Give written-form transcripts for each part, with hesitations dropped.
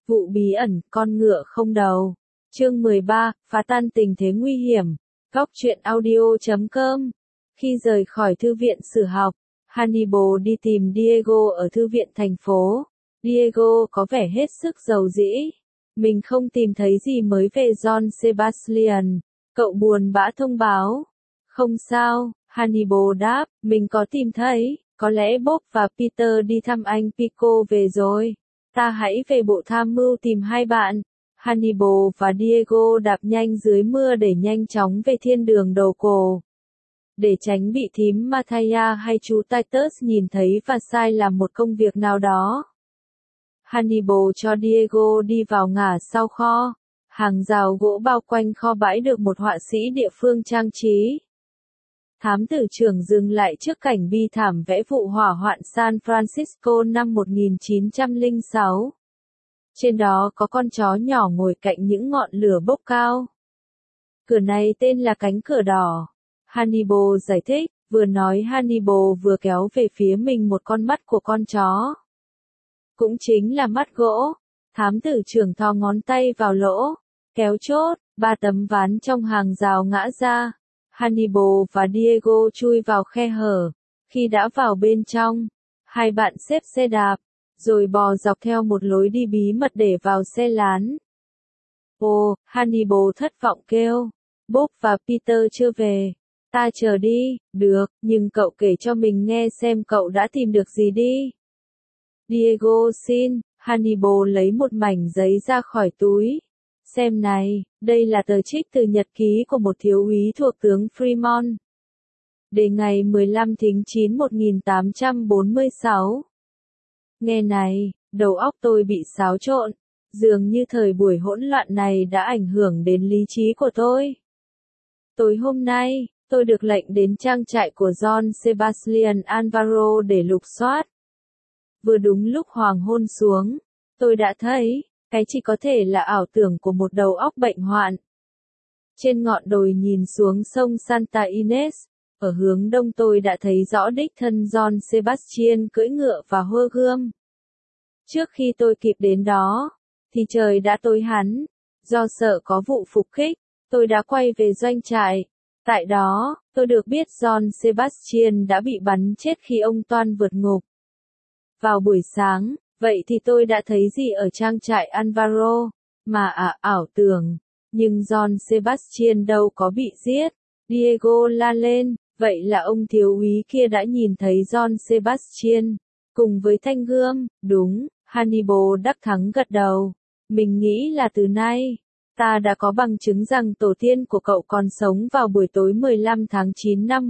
Vụ bí ẩn, con ngựa không đầu. Chương 13, phá tan tình thế nguy hiểm. Góc truyện audio.com. Khi rời khỏi thư viện sử học, Hannibal đi tìm Diego ở thư viện thành phố. Diego có vẻ hết sức giàu dĩ. Mình không tìm thấy gì mới về John Sebastian. Cậu buồn bã thông báo. Không sao, Hannibal đáp, mình có tìm thấy. Có lẽ Bob và Peter đi thăm anh Pico về rồi. Ta hãy về bộ tham mưu tìm hai bạn. Hannibal và Diego đạp nhanh dưới mưa để nhanh chóng về thiên đường đầu cổ. Để tránh bị thím Mathia hay chú Titus nhìn thấy và sai làm một công việc nào đó. Hannibal cho Diego đi vào ngả sau kho. Hàng rào gỗ bao quanh kho bãi được một họa sĩ địa phương trang trí. Thám tử trưởng dừng lại trước cảnh bi thảm vẽ vụ hỏa hoạn San Francisco năm 1906. Trên đó có con chó nhỏ ngồi cạnh những ngọn lửa bốc cao. Cửa này tên là cánh cửa đỏ. Hannibal giải thích, vừa nói Hannibal vừa kéo về phía mình một con mắt của con chó. Cũng chính là mắt gỗ. Thám tử trưởng thò ngón tay vào lỗ, kéo chốt, 3 tấm ván trong hàng rào ngã ra. Hannibal và Diego chui vào khe hở. Khi đã vào bên trong, hai bạn xếp xe đạp, rồi bò dọc theo một lối đi bí mật để vào xe lán. Ồ, Hannibal thất vọng kêu. Bob và Peter chưa về. Ta chờ đi, được, nhưng cậu kể cho mình nghe xem cậu đã tìm được gì đi. Diego xin, Hannibal lấy một mảnh giấy ra khỏi túi. Xem này, đây là tờ trích từ nhật ký của một thiếu úy thuộc tướng Fremont. Để ngày 15 tháng 9 1846. Nghe này, đầu óc tôi bị xáo trộn. Dường như thời buổi hỗn loạn này đã ảnh hưởng đến lý trí của tôi. Tối hôm nay, tôi được lệnh đến trang trại của John Sebastian Alvaro để lục soát. Vừa đúng lúc hoàng hôn xuống, tôi đã thấy, cái chỉ có thể là ảo tưởng của một đầu óc bệnh hoạn. Trên ngọn đồi nhìn xuống sông Santa Ines, ở hướng đông tôi đã thấy rõ đích thân John Sebastian cưỡi ngựa và hơ gươm. Trước khi tôi kịp đến đó, thì trời đã tối hẳn. Do sợ có vụ phục kích, tôi đã quay về doanh trại. Tại đó, tôi được biết John Sebastian đã bị bắn chết khi ông toan vượt ngục. Vào buổi sáng, vậy thì tôi đã thấy gì ở trang trại Alvaro? Mà ảo tưởng. Nhưng John Sebastian đâu có bị giết. Diego la lên, vậy là ông thiếu úy kia đã nhìn thấy John Sebastian. Cùng với thanh gươm, đúng, Hannibal đắc thắng gật đầu. Mình nghĩ là từ nay, ta đã có bằng chứng rằng tổ tiên của cậu còn sống vào buổi tối 15 tháng 9 năm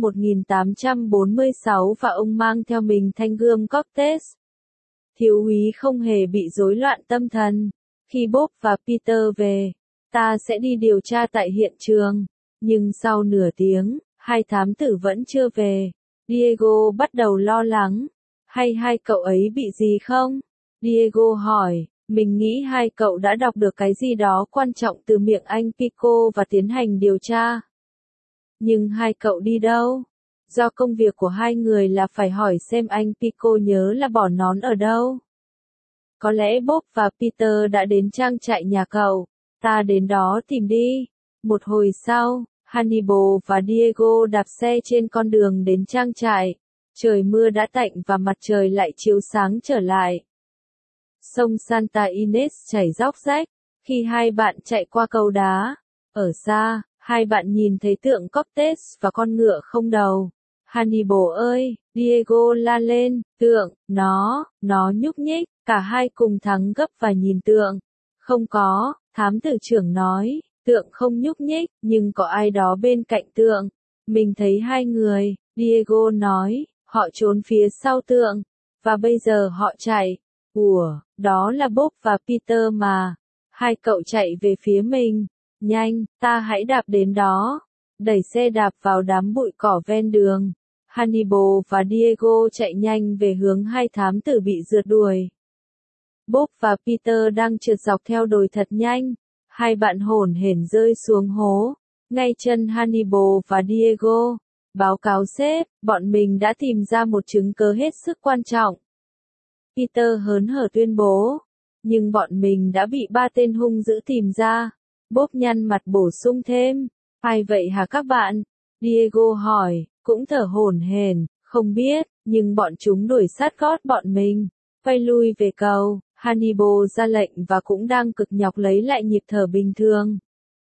1846 và ông mang theo mình thanh gươm Cortez. Thiếu úy không hề bị rối loạn tâm thần. Khi Bob và Peter về, ta sẽ đi điều tra tại hiện trường. Nhưng sau nửa tiếng, hai thám tử vẫn chưa về. Diego bắt đầu lo lắng. Hay hai cậu ấy bị gì không? Diego hỏi. Mình nghĩ hai cậu đã đọc được cái gì đó quan trọng từ miệng anh Pico và tiến hành điều tra. Nhưng hai cậu đi đâu? Do công việc của hai người là phải hỏi xem anh Pico nhớ là bỏ nón ở đâu. Có lẽ Bob và Peter đã đến trang trại nhà cậu. Ta đến đó tìm đi. Một hồi sau, Hannibal và Diego đạp xe trên con đường đến trang trại. Trời mưa đã tạnh và mặt trời lại chiếu sáng trở lại. Sông Santa Ines chảy róc rách. Khi hai bạn chạy qua cầu đá, ở xa, hai bạn nhìn thấy tượng Cortez và con ngựa không đầu. Hannibal ơi, Diego la lên, tượng, nó nhúc nhích, cả hai cùng thắng gấp và nhìn tượng. Không có, thám tử trưởng nói, tượng không nhúc nhích, nhưng có ai đó bên cạnh tượng. Mình thấy hai người, Diego nói, họ trốn phía sau tượng, và bây giờ họ chạy. Ủa, đó là Bob và Peter mà. Hai cậu chạy về phía mình. Nhanh, ta hãy đạp đến đó. Đẩy xe đạp vào đám bụi cỏ ven đường. Hannibal và Diego chạy nhanh về hướng hai thám tử bị rượt đuổi. Bob và Peter đang trượt dọc theo đồi thật nhanh. Hai bạn hổn hển rơi xuống hố. Ngay chân Hannibal và Diego. Báo cáo sếp, bọn mình đã tìm ra một chứng cớ hết sức quan trọng. Peter hớn hở tuyên bố. Nhưng bọn mình đã bị 3 tên hung dữ tìm ra. Bob nhăn mặt bổ sung thêm. Ai vậy hả các bạn? Diego hỏi, cũng thở hổn hển, không biết, nhưng bọn chúng đuổi sát gót bọn mình. Quay lui về cầu, Hannibal ra lệnh và cũng đang cực nhọc lấy lại nhịp thở bình thường.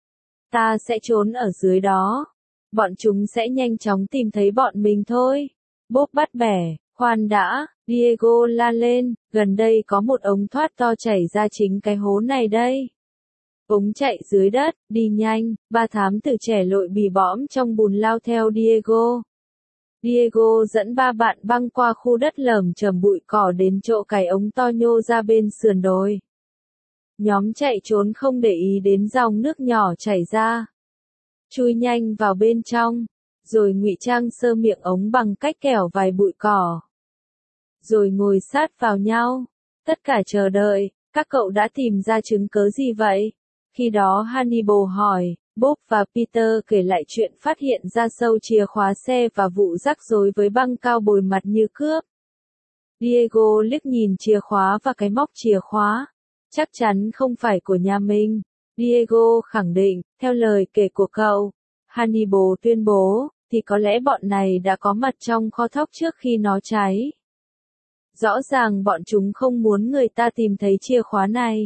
Ta sẽ trốn ở dưới đó. Bọn chúng sẽ nhanh chóng tìm thấy bọn mình thôi. Bob bắt bẻ, khoan đã, Diego la lên, gần đây có một ống thoát to chảy ra chính cái hố này đây. Ống chạy dưới đất, đi nhanh, 3 thám tử trẻ lội bì bõm trong bùn lao theo Diego. Diego dẫn 3 bạn băng qua khu đất lởm chởm bụi cỏ đến chỗ cái ống to nhô ra bên sườn đồi. Nhóm chạy trốn không để ý đến dòng nước nhỏ chảy ra. Chui nhanh vào bên trong, rồi ngụy trang sơ miệng ống bằng cách kẻo vài bụi cỏ. Rồi ngồi sát vào nhau, tất cả chờ đợi, các cậu đã tìm ra chứng cớ gì vậy? Khi đó Hannibal hỏi, Bob và Peter kể lại chuyện phát hiện ra sâu chìa khóa xe và vụ rắc rối với băng cao bồi mặt như cướp. Diego liếc nhìn chìa khóa và cái móc chìa khóa. Chắc chắn không phải của nhà mình. Diego khẳng định, theo lời kể của cậu. Hannibal tuyên bố, thì có lẽ bọn này đã có mặt trong kho thóc trước khi nó cháy. Rõ ràng bọn chúng không muốn người ta tìm thấy chìa khóa này.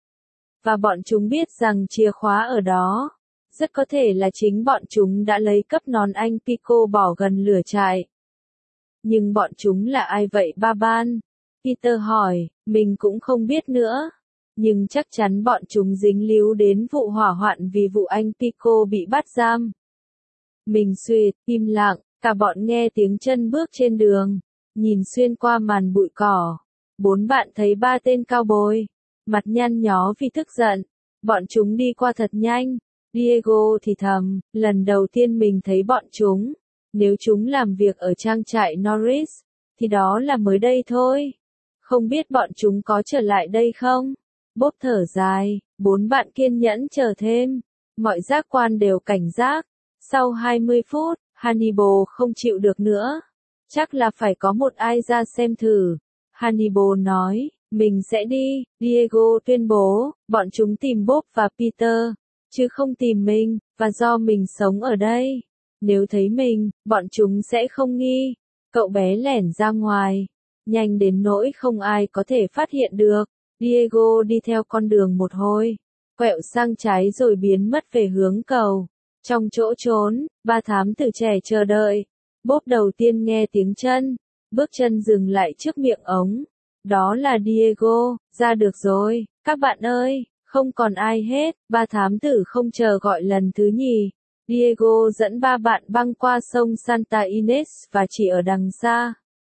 Và bọn chúng biết rằng chìa khóa ở đó. Rất có thể là chính bọn chúng đã lấy cắp nón anh Pico bỏ gần lửa trại. Nhưng bọn chúng là ai vậy ba ban? Peter hỏi, mình cũng không biết nữa. Nhưng chắc chắn bọn chúng dính líu đến vụ hỏa hoạn vì vụ anh Pico bị bắt giam. Mình suýt, im lặng, cả bọn nghe tiếng chân bước trên đường. Nhìn xuyên qua màn bụi cỏ. 4 bạn thấy 3 tên cao bồi. Mặt nhăn nhó vì tức giận. Bọn chúng đi qua thật nhanh. Diego thì thầm, lần đầu tiên mình thấy bọn chúng. Nếu chúng làm việc ở trang trại Norris, thì đó là mới đây thôi. Không biết bọn chúng có trở lại đây không? Bob thở dài, 4 bạn kiên nhẫn chờ thêm. Mọi giác quan đều cảnh giác. Sau 20 phút, Hannibal không chịu được nữa. Chắc là phải có một ai ra xem thử. Hannibal nói, mình sẽ đi. Diego tuyên bố, bọn chúng tìm Bob và Peter, chứ không tìm mình, và do mình sống ở đây. Nếu thấy mình, bọn chúng sẽ không nghi. Cậu bé lẻn ra ngoài. Nhanh đến nỗi không ai có thể phát hiện được. Diego đi theo con đường một hồi. Quẹo sang trái rồi biến mất về hướng cầu. Trong chỗ trốn, 3 thám tử trẻ chờ đợi. Bob đầu tiên nghe tiếng chân. Bước chân dừng lại trước miệng ống. Đó là Diego, ra được rồi, các bạn ơi, không còn ai hết. 3 thám tử không chờ gọi lần thứ nhì. Diego dẫn 3 bạn băng qua sông Santa Ines và chỉ ở đằng xa.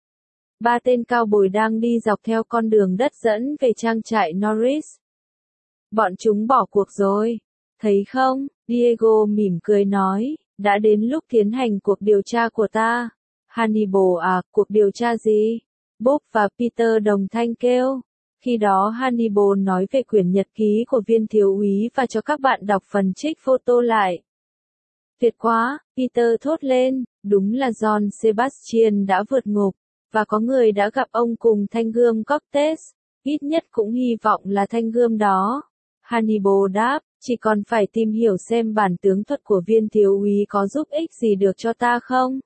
3 tên cao bồi đang đi dọc theo con đường đất dẫn về trang trại Norris. Bọn chúng bỏ cuộc rồi. Thấy không? Diego mỉm cười nói, đã đến lúc tiến hành cuộc điều tra của ta. Hannibal à, cuộc điều tra gì? Bob và Peter đồng thanh kêu. Khi đó Hannibal nói về quyển nhật ký của viên thiếu úy và cho các bạn đọc phần trích photo lại. Tuyệt quá, Peter thốt lên, đúng là John Sebastian đã vượt ngục, và có người đã gặp ông cùng thanh gươm Cortez, ít nhất cũng hy vọng là thanh gươm đó. Hannibal đáp, chỉ còn phải tìm hiểu xem bản tướng thuật của viên thiếu úy có giúp ích gì được cho ta không?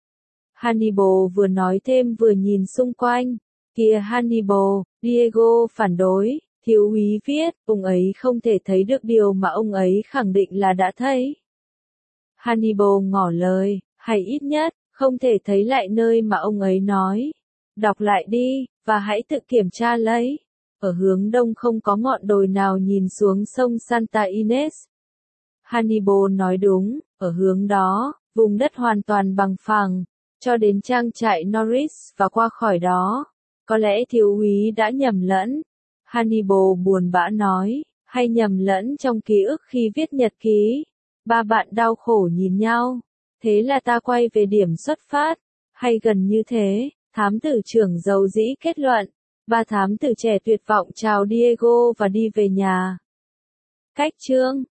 Hannibal vừa nói thêm vừa nhìn xung quanh. Kìa Hannibal, Diego phản đối, thiếu úy viết, ông ấy không thể thấy được điều mà ông ấy khẳng định là đã thấy. Hannibal ngỏ lời, hay ít nhất, không thể thấy lại nơi mà ông ấy nói. Đọc lại đi, và hãy tự kiểm tra lấy. Ở hướng đông không có ngọn đồi nào nhìn xuống sông Santa Ines. Hannibal nói đúng, ở hướng đó, vùng đất hoàn toàn bằng phẳng, cho đến trang trại Norris và qua khỏi đó. Có lẽ thiếu úy đã nhầm lẫn. Hannibal buồn bã nói, hay nhầm lẫn trong ký ức khi viết nhật ký. 3 bạn đau khổ nhìn nhau. Thế là ta quay về điểm xuất phát. Hay gần như thế, thám tử trưởng dầu dĩ kết luận. 3 thám tử trẻ tuyệt vọng chào Diego và đi về nhà. Cách chương